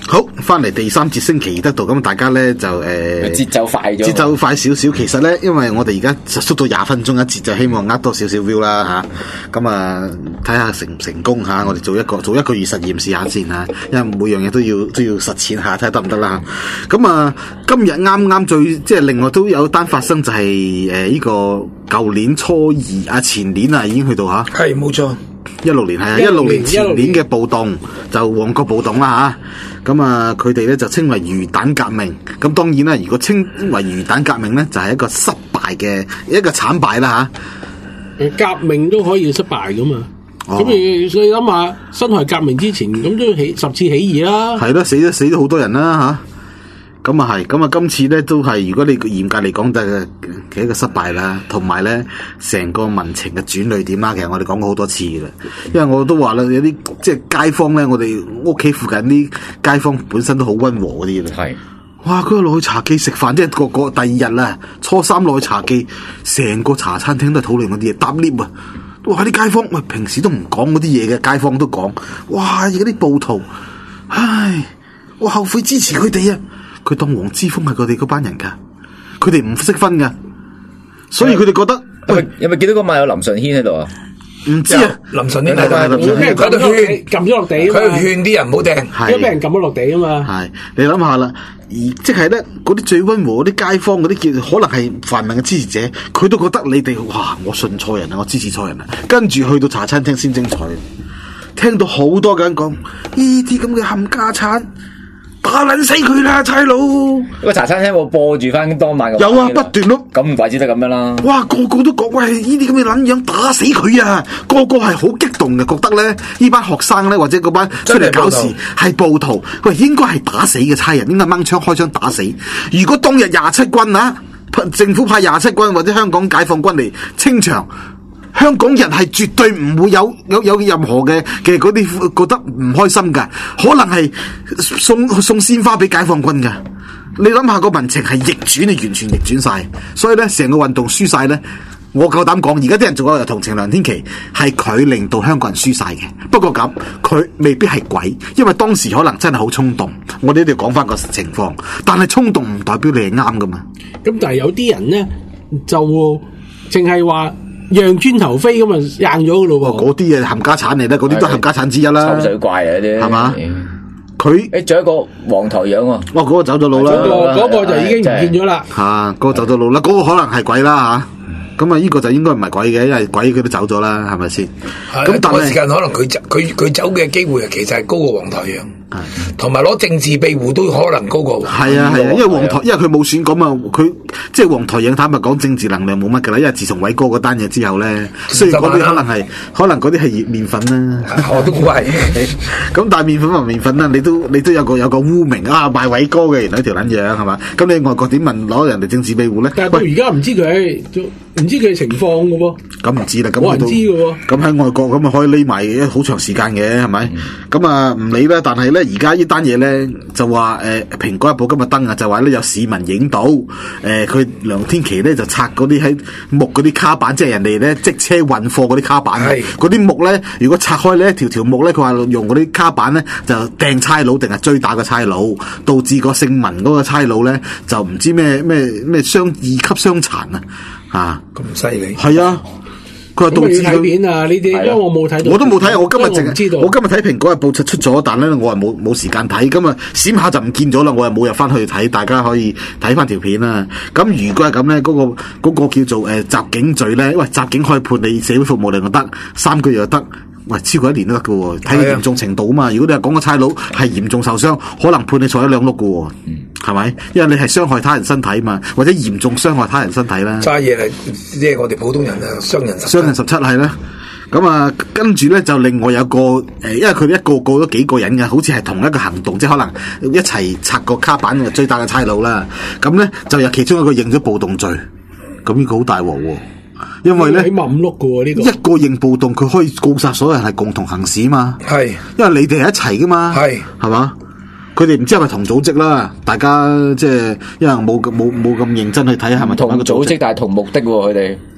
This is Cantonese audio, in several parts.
好，翻嚟第3節星期二得到，咁大家咧就節奏快咗， 節奏快少少。其實咧，因為我哋而家縮到20分鐘一節，就希望呃多少少 view 啦吓。咁啊，睇下成唔成功吓。我哋做一個月實驗試下先吓，因為每樣嘢都要實踐下，睇下得唔得啦。咁啊，今日啱即係另外都有單發生，就係呢個舊年初二啊，前年啊已經去到吓。 係冇錯。 16年係啊，16年前年嘅暴動就旺角暴動啦吓，咁啊佢哋咧就稱為魚蛋革命，咁當然啦，如果稱為魚蛋革命咧，就係一個失敗嘅一個慘敗啦吓。 革命都可以失敗噶嘛，咁你諗下，辛亥革命之前咁都10次起義啦，係咯， 死咗好多人啦吓。咁啊係，咁啊今次咧都係，如果你嚴格嚟講，就係一個失敗啦，同埋咧成個民情嘅轉捩點啦。其實我哋講過好多次啦，因為我都話啦，有啲即係街坊咧，我哋屋企附近啲街坊本身都好溫和嗰啲啦。係，哇！佢落去茶記食飯，即係個第2日啦，初3落去茶記，成個茶餐廳都係討論嗰啲嘢，搭 lift 啊，哇！啲街坊喂平時都唔講嗰啲嘢嘅，街坊都講，哇！而家啲暴徒，唉，我後悔支持佢哋啊！佢當黃之鋒係佢哋嗰班人噶，佢哋唔識分噶，所以佢哋覺得有咪見到嗰晚有林順軒喺度啊？ 唔知啊， 林順軒喺度，佢喺度勸撳咗落地，佢勸啲人唔好掟，因為俾人撳咗落地啊嘛。係你諗下啦，而即係咧嗰啲最溫和嗰啲街坊嗰啲叫可能係泛民嘅支持者，佢都覺得你哋哇，我信錯人啊，我支持錯人啊，跟住去到茶餐廳先精彩，聽到好多人講呢啲咁嘅冚家鏟。打撚死佢啦，差佬！ 個茶餐廳我播住翻當晚有啊，不斷咯。 咁唔怪之得咁樣啦。 哇，個個都講喂，呢啲咁嘅撚樣打死佢啊！個個係好激動嘅，覺得咧呢班學生咧或者嗰班出嚟搞事係暴徒，喂，應該係打死嘅差人，應該掹槍開槍打死。如果當日27軍啊，政府派27軍或者香港解放軍嚟清場。香港人係絕對唔會有任何嘅嗰啲覺得唔開心噶，可能係送鮮花俾解放軍噶。你諗下個民情係逆轉，係完全逆轉晒，所以咧成個運動輸晒咧。我夠膽講，而家啲人做嘅同情梁天琦係佢令到香港人輸晒嘅。不過咁，佢未必係鬼，因為當時可能真係好衝動。我哋一定要講翻個情況，但係衝動唔代表你係啱噶嘛。 咁但係有啲人咧就淨係話。讓磚頭飛咁啊，硬咗噶咯喎！ 嗰啲嘢冚家產嚟啦，嗰啲都係冚家產之一啦。 抽水怪啊啲， 係嘛？佢仲有一個黃頭羊啊！ 哇，嗰個走咗路啦， 嗰個就已經唔見咗啦。 嗰個走咗路啦，嗰個可能係鬼啦吓。咁啊，呢個就應該唔係鬼嘅，因為鬼佢都走咗啦，係咪先？ 咁但係時間可能佢走嘅機會其實係高過黃台仰，同埋攞政治庇護都可能高過。 係啊，因為因為佢冇選過嘛，佢即係黃台仰坦白講政治能量冇乜噶啦，因為自從偉哥嗰單嘢之後咧，雖然嗰啲可能嗰啲係麵粉啦， 我都估係。 咁但係麵粉同麵粉啦，你都有個污名啊，賣偉哥嘅原來一條撚樣係嘛？咁你外國點問攞人哋政治庇護咧？ 但係到而家唔知佢唔知佢情況嘅喎， 咁唔知啦，咁冇人知嘅喎。 咁喺外國咁啊可以匿埋好長時間嘅係咪？咁啊唔理啦。但係咧而家呢單嘢咧就話蘋果日報今日登啊，就話咧有市民影到佢梁天琦咧就拆嗰啲喺木嗰啲卡板，即係人哋咧即車運貨嗰啲卡板，嗰啲木咧如果拆開咧一條木咧，佢話用嗰啲卡板咧就掟差佬定係追打個差佬，導致個姓文嗰個差佬咧就唔知咩2級傷殘啊！ 咁犀利係啊！佢話導致睇片啊呢啲，因為我冇睇到， 我都冇睇。我今日我今日睇蘋果日報出咗，但咧我係冇時間睇。咁啊閃下就唔見咗啦，我又冇入翻去睇。大家可以睇翻條片啦。咁如果係咁咧，嗰個叫做襲警罪咧，喂襲警可以判你社會服務令又得，3個月又得。喂，超過1年都得㗎喎，睇佢嚴重程度啊嘛。如果你係講個差佬係嚴重受傷，可能判你坐1-2碌㗎喎，係咪？因為你係傷害他人身體嘛，或者嚴重傷害他人身體啦。 揸嘢係即係我哋普通人啊，傷人 17係啦。咁啊，跟住咧就另外有個因為佢哋一個都幾個人嘅，好似係同一個行動，即係可能一齊拆個卡板追打嘅差佬啦。咁咧就有其中一個認咗暴動罪，咁呢個好大鑊喎。因為咧， 起碼5碌嘅喎呢個。 一個認暴動，佢可以告殺所有人係共同行使嘛。 係， 因為你哋係一齊噶嘛。係嘛？佢哋唔知係咪同組織啦？大家即係因為冇咁認真去睇係咪同一個組織， 但係同目的喎佢哋。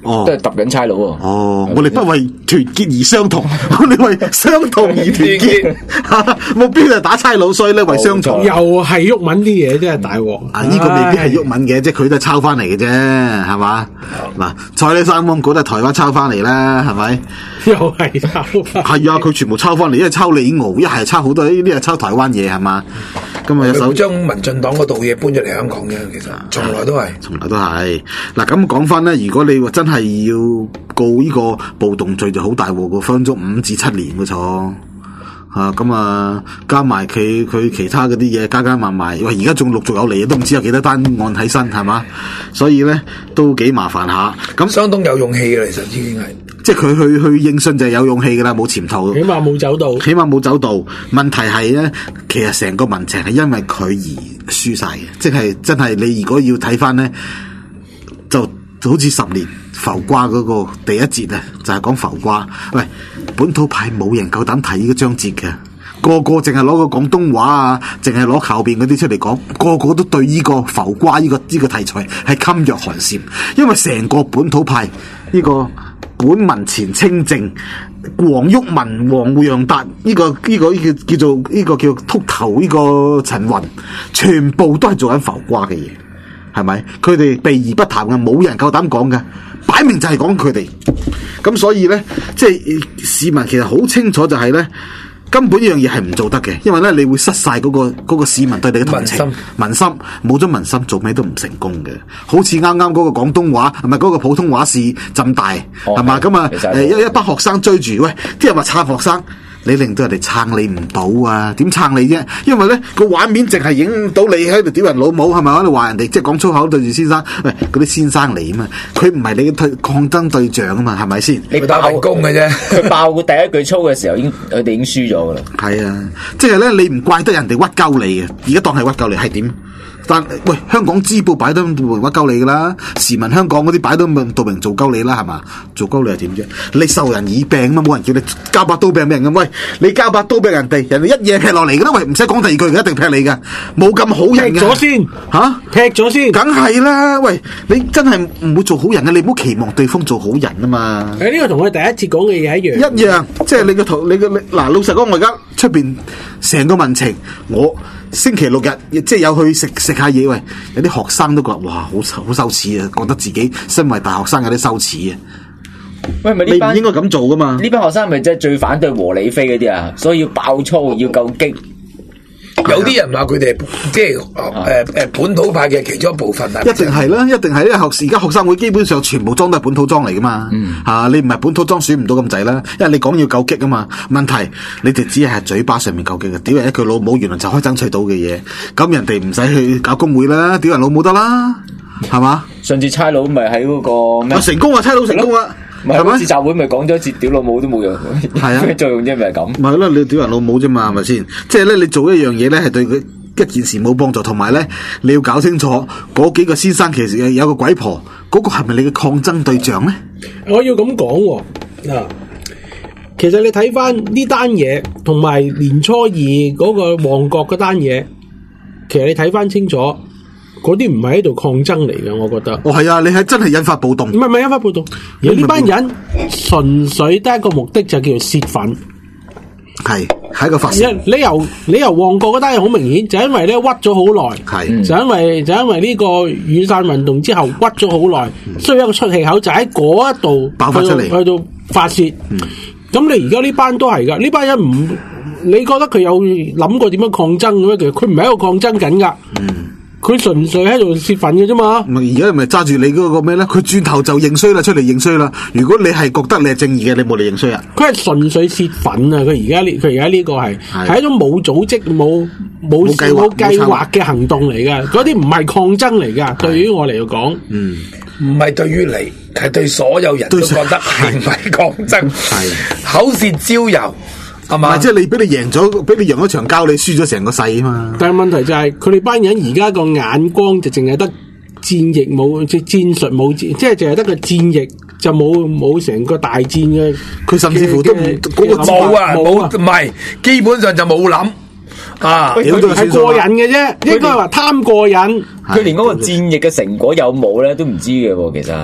哦都係揼緊差佬喎。 哦，我哋不為團結而相同，我哋為相同而團結，目標就係打差佬，所以咧為相同。 又係鬱文啲嘢，真係大鑊。 啊，呢個未必係鬱文嘅，即係佢都係抄翻嚟嘅啫，係嘛？嗱，蔡呢三方稿都係台灣抄翻嚟啦，係咪？ 又係抄翻。 係啊，佢全部抄翻嚟，一係抄李敖，一係抄好多，呢啲係抄台灣嘢，係嘛？咁啊，有手佢將民進黨嗰套嘢搬咗嚟香港嘅，其實從來都係。 從來都係嗱，咁講翻咧，如果你話真係要告呢個暴動罪，就好大鑊，分咗5至7年嘅錯咁啊，加埋佢其他嗰啲嘢加埋埋，喂，而家仲陸續有嚟，都唔知有幾多單案喺身，係嘛？所以咧都幾麻煩下。咁相當有勇氣嘅，其實已經係。 即係佢去應訊就係有勇氣噶啦，冇潛逃， 起碼冇走到。 問題係咧，其實成個民情係因為佢而輸晒嘅，即係真係你如果要睇翻咧，就好似10年浮瓜嗰個第一節啊，就係講浮瓜。喂，本土派冇人夠膽睇呢個章節嘅，個個淨係攞個廣東話啊，淨係攞後邊嗰啲出嚟講，個個都對呢個浮瓜呢個題材係噤若寒蟬，因為成個本土派呢個本民前清正、黃毓民、黃洋達呢個叫做呢個叫禿頭呢個陳雲，全部都係做緊浮瓜嘅嘢，係咪？佢哋避而不談嘅，冇人夠膽講嘅，擺明就係講佢哋。咁所以咧，即係市民其實好清楚就係咧，根本呢樣嘢係唔做得嘅，因為咧你會失晒嗰個市民對你嘅同情，民心冇咗民心，做咩都唔成功嘅。好似啱啱嗰個廣東話，係咪嗰個普通話試浸大，係嘛？咁啊，一班學生追住，喂，啲人話撐學生。你令到人哋撐你唔到啊？點撐你啫？因為咧個畫面淨係影到你喺度屌人老母，係咪？喺度話人哋即係講粗口對住先生，喂，嗰啲先生嚟啊嘛，佢唔係你嘅抗爭對象啊嘛，係咪先？ 你打份工嘅啫， 佢爆第一句粗嘅時候，佢哋已經輸咗噶啦。 係啊，即係咧，你唔怪得人哋屈鳩你嘅，而家當係屈鳩你係點？但喂，香港支報擺到明屈鳩你噶啦，時聞香港嗰啲擺到明做鳩你啦，係嘛？做鳩你係點啫？你受人以病嘛，冇人叫你交把刀俾人咁。喂，你交把刀俾人哋，人哋一嘢劈落嚟噶啦，喂，唔使講第二句，一定劈你噶，冇咁好人嘅。 劈咗先吓， 劈咗先， 梗係啦。喂，你真係唔會做好人嘅，你唔好期望對方做好人啊嘛。 呢個同我哋第一次講嘅嘢一樣。 一樣，即係你嗱，老實講，我而家出邊成個民情，我。星期6日即係有去食下嘢，喂，有啲學生都覺得哇，好羞恥啊，覺得自己身為大學生有啲羞恥啊。喂，你唔應該咁做噶嘛？ 呢班學生係咪即係最反對和理非嗰啲啊？所以要爆粗，要夠激。 有啲人話佢哋即係本土派嘅其中一部分啊， 一定係啦，一定係。因為而家學生會基本上全部裝都係本土裝嚟噶嘛，你唔係本土裝選唔到咁滯啦，因為你講要夠激啊嘛。問題你哋只係嘴巴上面夠激嘅，屌人一句老母，原來就可以爭取到嘅嘢，咁人哋唔使去搞工會啦，屌人老母得啦，係嘛？ 上次差佬咪喺嗰個咩？ 成功啊，差佬成功啊！ 係咪？集會咪講咗一次屌老母都冇用，係啊，咩作用啫？咪係咁。 咪係咯，你屌人老母啫嘛，係咪先？即係咧，你做一樣嘢咧，係對佢一件事冇幫助，同埋咧，你要搞清楚嗰幾個先生其實有個鬼婆，嗰個係咪你嘅抗爭對象咧？ 我要咁講嗱，其實你睇翻呢單嘢，同埋年初二嗰個旺角嗰單嘢，其實你睇翻清楚。嗰啲唔係喺度抗爭嚟嘅，我覺得。哦，係啊，你係真係引發暴動。唔係引發暴動，而呢班人純粹得一個目的就叫做泄憤。係一個發泄。你由旺角嗰單嘢好明顯，就因為咧屈咗好耐。係。就因為呢個雨傘運動之後屈咗好耐，需要一個出氣口，就喺嗰一度爆發出嚟，去到發泄。咁你而家呢班都係噶，呢班人唔，你覺得佢有諗過點樣抗爭嘅咩？其實佢唔係喺度抗爭緊噶。佢純粹喺度泄憤嘅啫嘛。而家咪揸住你嗰個咩咧？佢轉頭就認衰啦，出嚟認衰啦。如果你係覺得你係正義嘅，你冇嚟認衰啊。佢係純粹泄憤啊！佢而家呢個係一種冇組織、冇計劃嘅行動嚟噶。嗰啲唔係抗爭嚟噶。對於我嚟講， 唔係對於你，係對所有人都覺得係唔係抗爭，口舌招搖。係嘛？即係你俾你贏咗場交，你輸咗成個世啊嘛！但係問題就係佢哋班人而家個眼光就淨係得戰役冇，即係戰術冇，即係淨係得個戰役就冇成個大戰嘅。佢甚至乎都嗰個冇啊，冇唔係，基本上就冇諗啊，係過癮嘅啫，應該話貪過癮。 佢連嗰個戰役嘅成果有冇咧都唔知嘅喎，其實。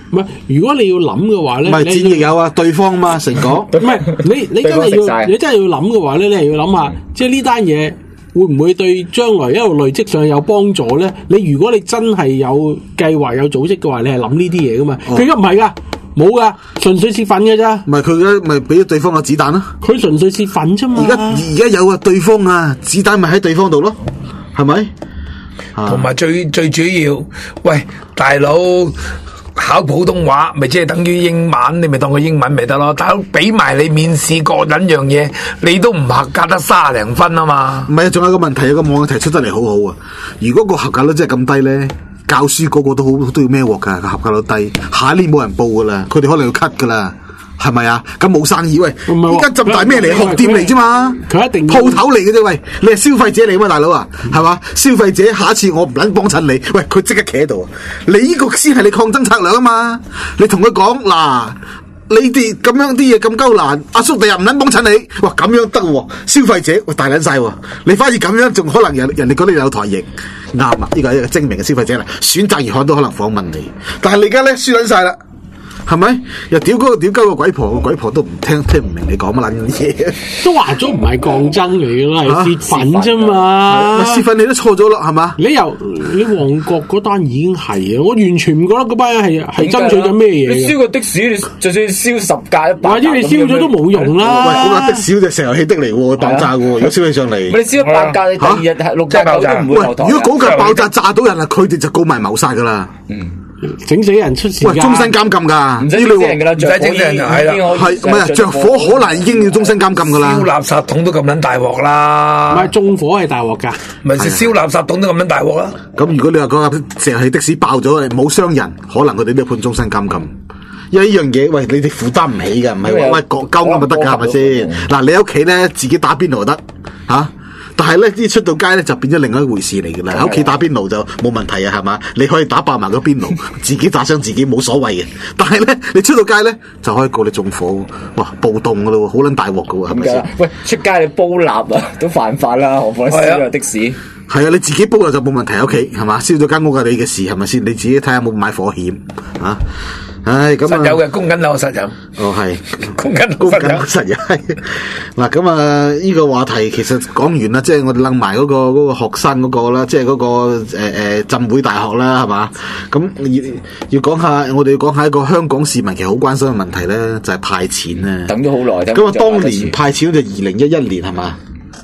唔係，如果你要諗嘅話咧， 唔係戰役有啊，對方嘛成果。 唔係你真係要諗嘅話咧，你係要諗下，即係呢單嘢會唔會對將來一路累積上有幫助咧？你如果你真係有計劃有組織嘅話，你係諗呢啲嘢噶嘛？佢而家唔係噶。冇噶，純粹泄憤嘅咋？ 唔係佢而家咪俾咗對方個子彈咯？ 佢純粹泄憤啫嘛。 而家有啊，對方啊，子彈咪喺對方度咯，係咪？ 同埋最主要，喂，大佬考普通話咪即係等於英文，你咪當佢英文咪得咯。大佬俾埋你面試個撚樣嘢，你都唔合格得30零分啊嘛。 唔係啊，仲有個問題，有個網友提出得嚟好好啊。如果個合格率真係咁低咧？教書個個都好都要孭鑊噶，個合格率低，下一年冇人報噶啦，佢哋可能要 cut 噶啦，係咪啊？咁冇生意喂，依家咁大咩嚟？學店嚟啫嘛， 佢一定鋪頭嚟嘅啫喂，你係消費者嚟嘛，大佬啊，係嘛？消費者下一次我唔撚幫襯你，喂，佢即刻企喺度，你呢個先係你抗爭策略啊嘛，你同佢講嗱。你哋咁樣啲嘢咁鳩難，阿叔第日唔撚幫襯你，哇咁樣得喎，消費者喂大撚晒喎，你反而咁樣仲可能人哋覺得你有台型，啱啊！呢個係一個精明嘅消費者啦，選擇而看都可能訪問你，但係你而家咧輸撚晒啦。係咪？又屌鳩個鬼婆，個鬼婆都唔聽唔明你講乜撚嘢。 都話咗唔係抗爭嚟嘅啦，係泄憤啫嘛。 泄憤你都錯咗啦，係嘛？ 你旺角嗰單已經係啊，我完全唔覺得嗰班人係爭取緊咩嘢。 你燒個的士，你就算燒10架100架， 或者你燒咗都冇用啦。 喂，嗰架的士就石油氣的嚟喎，爆炸嘅喎，如果燒起上嚟。 你燒100架，你第二日係6架都唔會投降。 如果嗰架爆炸炸到人啦，佢哋就告埋謀殺噶啦。 整死人出事， 喂，終身監禁噶， 唔使整死人噶啦，唔使整死人就係啦， 係唔係啊？着火可能已經要終身監禁噶啦， 燒垃圾桶都咁撚大鑊啦， 唔係縱火係大鑊噶， 咪燒垃圾桶都咁撚大鑊啦。 咁如果你話嗰架石油氣的士爆咗，冇傷人，可能佢哋都判終身監禁。因為呢樣嘢，喂，你哋負擔唔起噶，唔係話喂交咁就得噶，係咪先？嗱，你喺屋企咧自己打邊爐就得吓。但係咧，啲出到街咧就變咗另外一回事嚟嘅啦。喺屋企打邊爐就冇問題啊，係嘛？你可以打爆埋個邊爐，自己炸傷自己冇所謂嘅。但係咧，你出到街咧就可以告你縱火，哇！暴動噶咯，好撚大鑊噶喎，係咪先？ 喂，出街你煲蠟啊，都犯法啦，何況燒個的士？ 係啊，你自己煲就冇問題喺屋企，係嘛？燒咗間屋係你嘅事，係咪先？你自己睇下有冇買火險啊？唉，咁啊， 實有嘅，供緊樓實有。 哦，係供緊實有。嗱，咁啊，呢個話題其實講完啦，即係我哋掕埋嗰個學生嗰個啦，即係嗰個浸會大學啦，係嘛？咁要講下，我哋要講下一個香港市民其實好關心嘅問題咧，就係派錢啊。 等咗好耐。 咁啊，當年派錢就2011年係嘛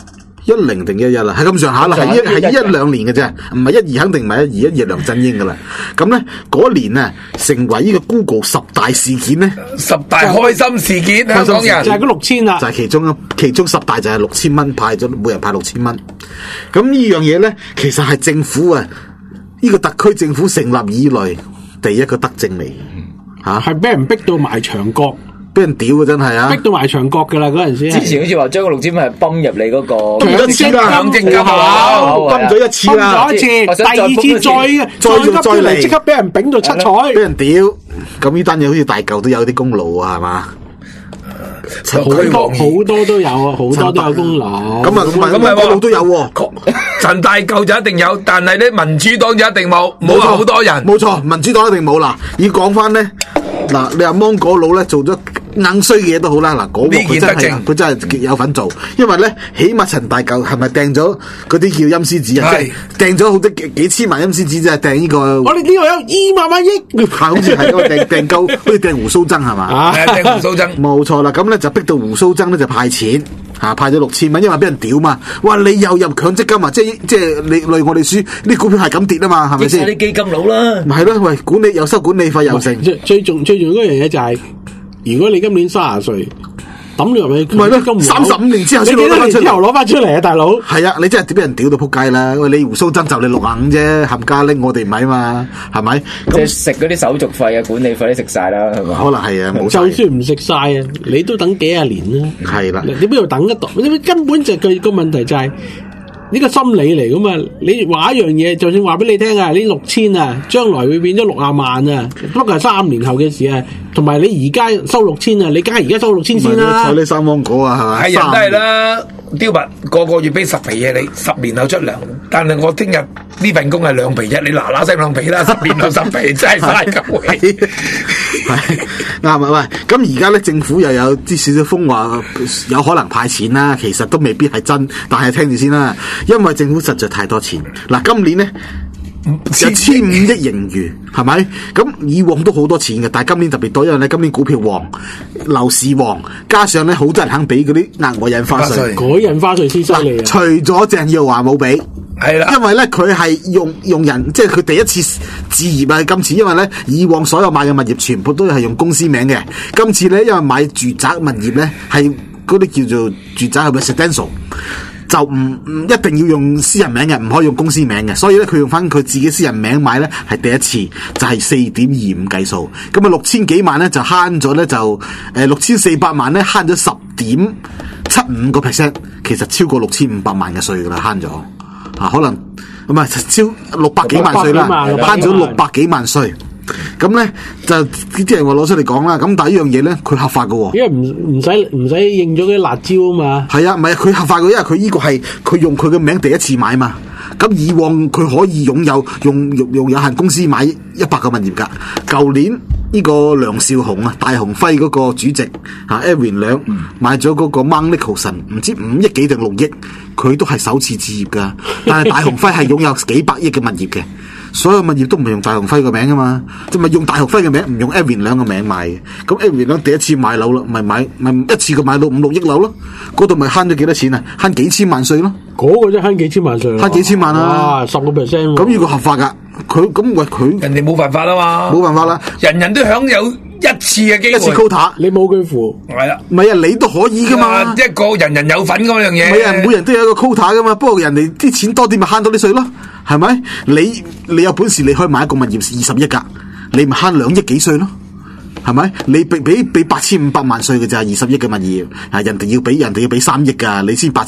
？10定11啦，係咁上下啦，係1-2年嘅啫，唔係12，肯定唔係12梁振英噶啦。咁咧嗰年啊，成為呢個 Google 10大事件咧 ，10大開心事件，香港人就係嗰6000啦， 就係其中10大就係6000蚊派咗，每人派6000蚊。咁呢樣嘢咧，其實係政府啊，呢個特區政府成立以來第一個德政嚟吓， 係俾人逼到埋牆角。 俾人屌嘅真係啊！ 逼到埋牆角噶啦嗰陣時。 之前好似話將個6000蚊係泵入你嗰個強積金戶口，泵咗一次啦， 泵咗一次，第二次再嚟，即刻俾人抦到七彩， 俾人屌。咁呢單嘢好似大舊都有啲功勞啊，係嘛？ 好多都有啊，好多都有功勞。 咁啊，個路都有喎。 陳大舊就一定有，但係咧民主黨就一定冇，冇好多人。 冇錯，民主黨一定冇啦。要講翻咧，嗱，你話芒果佬咧做咗硬衰嘅嘢都好啦，嗱，嗰個佢真係有份做，因為咧起碼陳大舊係咪掟咗嗰啲叫陰司紙啊？即係掟咗好多幾千萬陰司紙，即係掟呢個。 我哋呢個有2萬億， 好似係咁掟鳩，好似掟胡鬚曾係嘛？ 掟胡鬚曾， 冇錯啦。咁咧就逼到胡鬚曾咧就派錢嚇，派咗6000蚊，因為俾人屌嘛。哇！你又入強積金啊？即係你累我哋輸，啲股票係咁跌啊嘛，係咪先？ 啲基金佬啦， 咪係咯？喂，管理又收管理費又剩。 最重要嗰樣嘢就係，如果你今年30歲，抌你入去， 唔係咯，35年之後先攞翻出嚟啊，大佬！ 係啊，你真係俾人屌到撲街啦！喂，你胡鬚曾就你65啫，冚家拎我哋唔係嘛，係咪？ 即係食嗰啲手續費啊、管理費都食晒啦，係嘛？ 可能係啊，冇。 就算唔食晒啊，你都等幾廿年啦。 係啦， 你邊度等得到？你根本就佢個問題就係。呢個心理嚟噶嘛？你話一樣嘢，就算話俾你聽啊，呢6000啊，將來會變咗60萬啊，不過係3年後嘅事啊。同埋你而家收6000啊，你梗係而家收6000先啦。 採呢3芒果啊，係咪？ 係人都係啦，刁民個月俾10皮嘢你，10年後出糧。但係我聽日呢份工係兩皮啫，你嗱嗱聲兩皮啦，10年兩10皮，真係嘥鳩氣。 係啱啊！喂，咁而家咧政府又有啲少少風話有可能派錢啦，其實都未必係真，但係聽住先啦，因為政府實在太多錢。嗱，今年咧有1500億盈餘，係咪？咁以往都好多錢嘅，但係今年特別多，因為咧今年股票旺、樓市旺，加上咧好多人肯俾嗰啲額外印花稅， 嗰印花稅先犀利啊！ 除咗鄭耀華冇俾。 係啦， 因為咧佢係用人，即係佢第一次置業啊！今次因為咧以往所有買嘅物業全部都係用公司名嘅，今次咧因為買住宅物業咧係嗰啲叫做住宅係咪 residential， 就唔一定要用私人名嘅，唔可以用公司名嘅，所以咧佢用翻佢自己私人名買咧係第一次，就係 4.25 計數，咁啊6000幾萬咧就慳咗咧就6400萬咧慳咗10.75%，其實超過6500萬嘅稅噶啦慳咗。可能咁啊，超600幾萬稅啦，慳咗600幾萬稅。咁咧就啲人話攞出嚟講啦。咁但係呢樣嘢咧，佢合法嘅， 因為唔使應咗啲辣椒啊嘛。 係啊，唔係佢合法嘅，因為佢呢個係佢用佢嘅名第一次買嘛。咁以往佢可以擁有用有限公司買100個物業㗎。舊年呢個梁少雄啊，大鴻輝嗰個主席Edwin 梁買咗嗰個 Mount Nicholson， 唔知5億幾定6億，佢都係首次置業㗎。但係大鴻輝係擁有幾百億嘅物業嘅。所有物業都唔係用大鴻輝個名噶嘛，即係用大鴻輝嘅名，唔用 Edwin 兩個名買嘅。咁 Edwin 兩第一次買樓啦，咪一次過買到5-6億樓咯，嗰度咪慳咗幾多錢啊？慳幾千萬稅咯。 嗰個真係慳幾千萬稅， 慳幾千萬啊 ！10%。 咁呢個合法噶，佢人哋冇辦法啊嘛， 冇辦法啦， 人人都享有一次嘅機會， 一次 quota， 你冇佢符， 係啦， 唔係啊，你都可以噶嘛， 一個人人有份嗰樣嘢， 唔係啊，每人都有一個 quota 噶嘛，不過人哋啲錢多啲咪慳多啲稅咯，係咪？你有本事你可以買一個物業20億噶，你咪慳2億幾稅咯，係咪？你俾8500萬稅嘅咋，20億嘅物業，人哋要俾3億噶，你先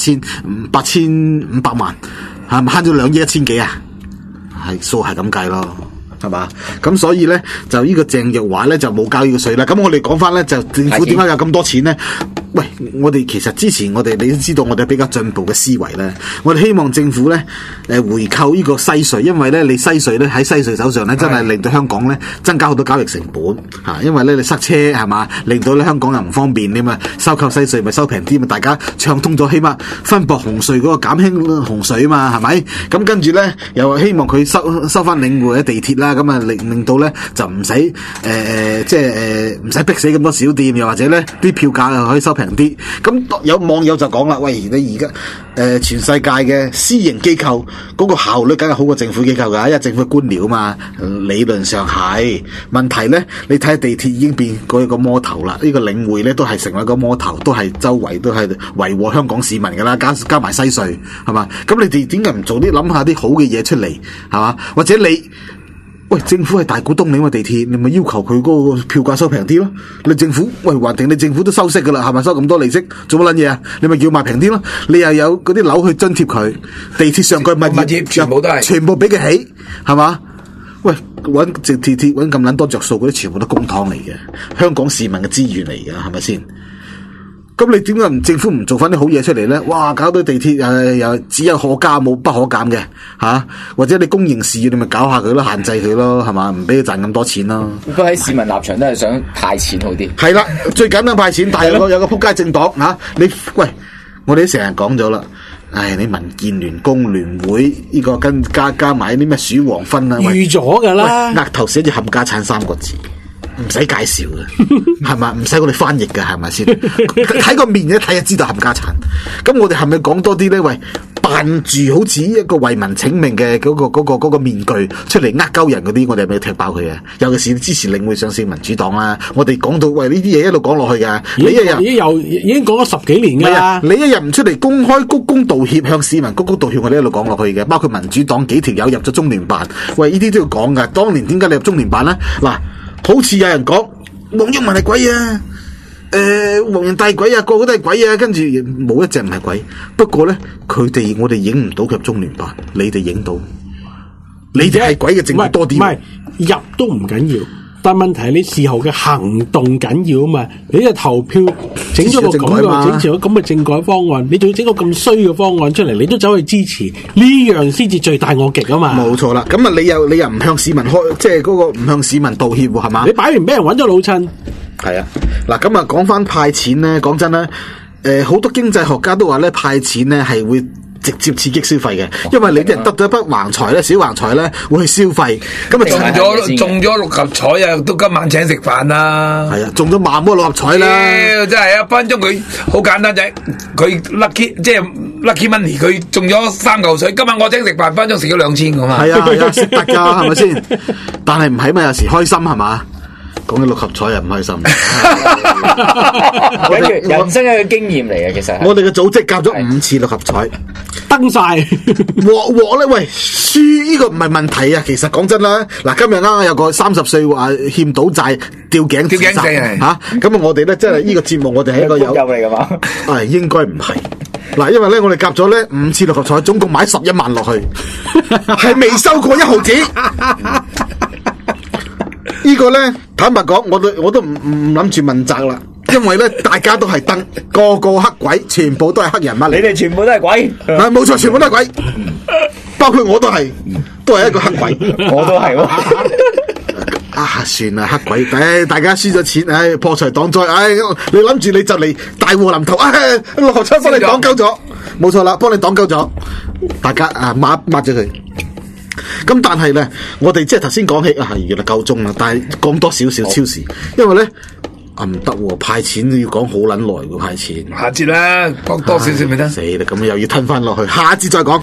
8500萬，係咪慳咗2億1000幾啊？係數係咁計咯。係嘛？咁所以咧就呢個鄭若驊咧就冇交呢個稅啦。咁我哋講翻咧就政府點解有咁多錢咧？喂，我哋其實之前你都知道我哋比較進步嘅思維咧，我哋希望政府咧回購呢個西隧，因為咧你西隧咧喺西隧手上咧真係令到香港咧增加好多交易成本嚇，因為咧你塞車係嘛，令到咧香港人唔方便，你咪收購西隧咪收平啲，咪大家暢通咗，起碼分薄紅隧嗰個減輕紅隧啊嘛，係咪？咁跟住咧又希望佢收翻領匯嘅地鐵啦，咁啊令到咧就唔使即係唔使逼死咁多小店，又或者咧啲票價又可以收平啲。咁有網友就講啦，喂，你而家全世界嘅私營機構嗰個效率梗係好過政府機構㗎，因為政府官僚啊嘛，理論上係。問題咧，你睇下地鐵已經變過一個魔頭啦，呢個領匯咧都係成為一個魔頭，都係周圍都係維護香港市民㗎啦，加埋西隧係嘛？咁你哋點解唔做啲諗下啲好嘅嘢出嚟係嘛？或者你？喂，政府係大股東，你嘛地鐵，你咪要求佢嗰個票價收平啲咯。你政府喂，還定你政府都收息噶啦，係咪收咁多利息？做乜撚嘢啊？你咪叫賣平啲咯。你又有嗰啲樓去津貼佢，地鐵上個物業全部都係全部俾佢起，係嘛？喂，搵地鐵搵咁撚多着數，嗰啲全部都公帑嚟嘅，香港市民嘅資源嚟嘅，係咪先？咁你點解政府唔做翻啲好嘢出嚟咧？哇！搞到地鐵又只有可加冇不可減嘅吓，或者你公營事業你咪搞下佢咯，限制佢咯，係嘛？唔俾佢賺咁多錢咯。 不過喺市民立場都係想派錢好啲。係啦，最簡單派錢，但係有個仆街政黨吓，你喂，我哋都成日講咗啦，唉，你民建聯、工聯會呢個跟加埋啲咩鼠黃昏啊， 預咗噶啦， 額頭寫住冚家產3個字。唔使介紹嘅，係咪？唔使我哋翻譯嘅，係咪先？睇個面一睇就知道冚家產。咁我哋係咪講多啲咧？喂，扮住好似一個為民請命嘅嗰個面具出嚟呃鳩人嗰啲，我哋係咪要踢爆佢啊？尤其是支持領匯上市民主黨啦，我哋講到喂呢啲嘢一路講落去㗎。你一日已經講咗10幾年㗎啦。 你一日唔出嚟公開鞠躬道歉，向市民鞠躬道歉，我哋一路講落去嘅。包括民主黨幾條友入咗中聯辦，喂，呢啲都要講㗎。當年點解你入中聯辦咧？嗱。好似有人講黃毓民係鬼啊，黃仁大鬼啊，個個都係鬼啊，跟住冇一隻唔係鬼。不過咧，我哋影唔到佢入中聯辦，你哋影到，你哋係鬼嘅證據多啲。 唔係入都唔緊要， 但問題係你事後嘅行動緊要啊嘛，你就投票整咗個整成咗咁嘅政改方案，你仲要整個咁衰嘅方案出嚟，你都走去支持呢樣先至罪大惡極啊嘛。 冇錯啦，咁啊你又唔向市民即係嗰個唔向市民道歉喎，係嘛？ 你擺完俾人揾咗老襯。 係啊，嗱咁啊講翻派錢咧，講真咧，好多經濟學家都話咧派錢咧係會直接刺激消費嘅，因為你啲人得咗一筆橫財咧，小橫財咧會去消費，咁啊中咗六合彩啊，都今晚請食飯啦。係啊，中咗萬蚊六合彩啦， 真係一分鐘佢好簡單啫，佢 lucky 即係 lucky money， 佢中咗3嚿水，今晚我請食飯，分鐘食咗2000咁啊。 係啊，識得㗎，係咪先？但係唔係咪有時開心係嘛？講起六合彩又唔開心， 人生一個經驗嚟嘅，其實我哋嘅組織夾咗5次六合彩， 登晒鑊咧，喂，輸呢個唔係問題啊！其實講真啦，嗱今日啱有個30歲話欠賭債吊頸自殺嚇，咁啊我哋咧即係呢個節目，我哋係一個有嚟㗎嘛？ 係應該唔係嗱，因為咧我哋夾咗咧5次六合彩，總共買11萬落去，係未收過1毫子。呢個咧，坦白講，我都唔諗住問責啦，因為咧大家都係燈，個個黑鬼，全部都係黑人物嚟。 你哋全部都係鬼， 係冇錯，全部都係鬼，包括我都係一個黑鬼， 我都係喎。 算啦，黑鬼，大家輸咗錢，破財擋災，你諗住你就嚟大禍臨頭，六合彩幫你擋鳩咗，冇錯啦，幫你擋鳩咗，大家抹咗佢。咁但係咧，我哋即係頭先講起原來夠鐘啦，但係講多少少超時，因為咧唔得喎，派錢要講好撚耐喎，派錢。 下節啦，講多少少咪得。 死啦，咁又要吞翻落去，下一節再講。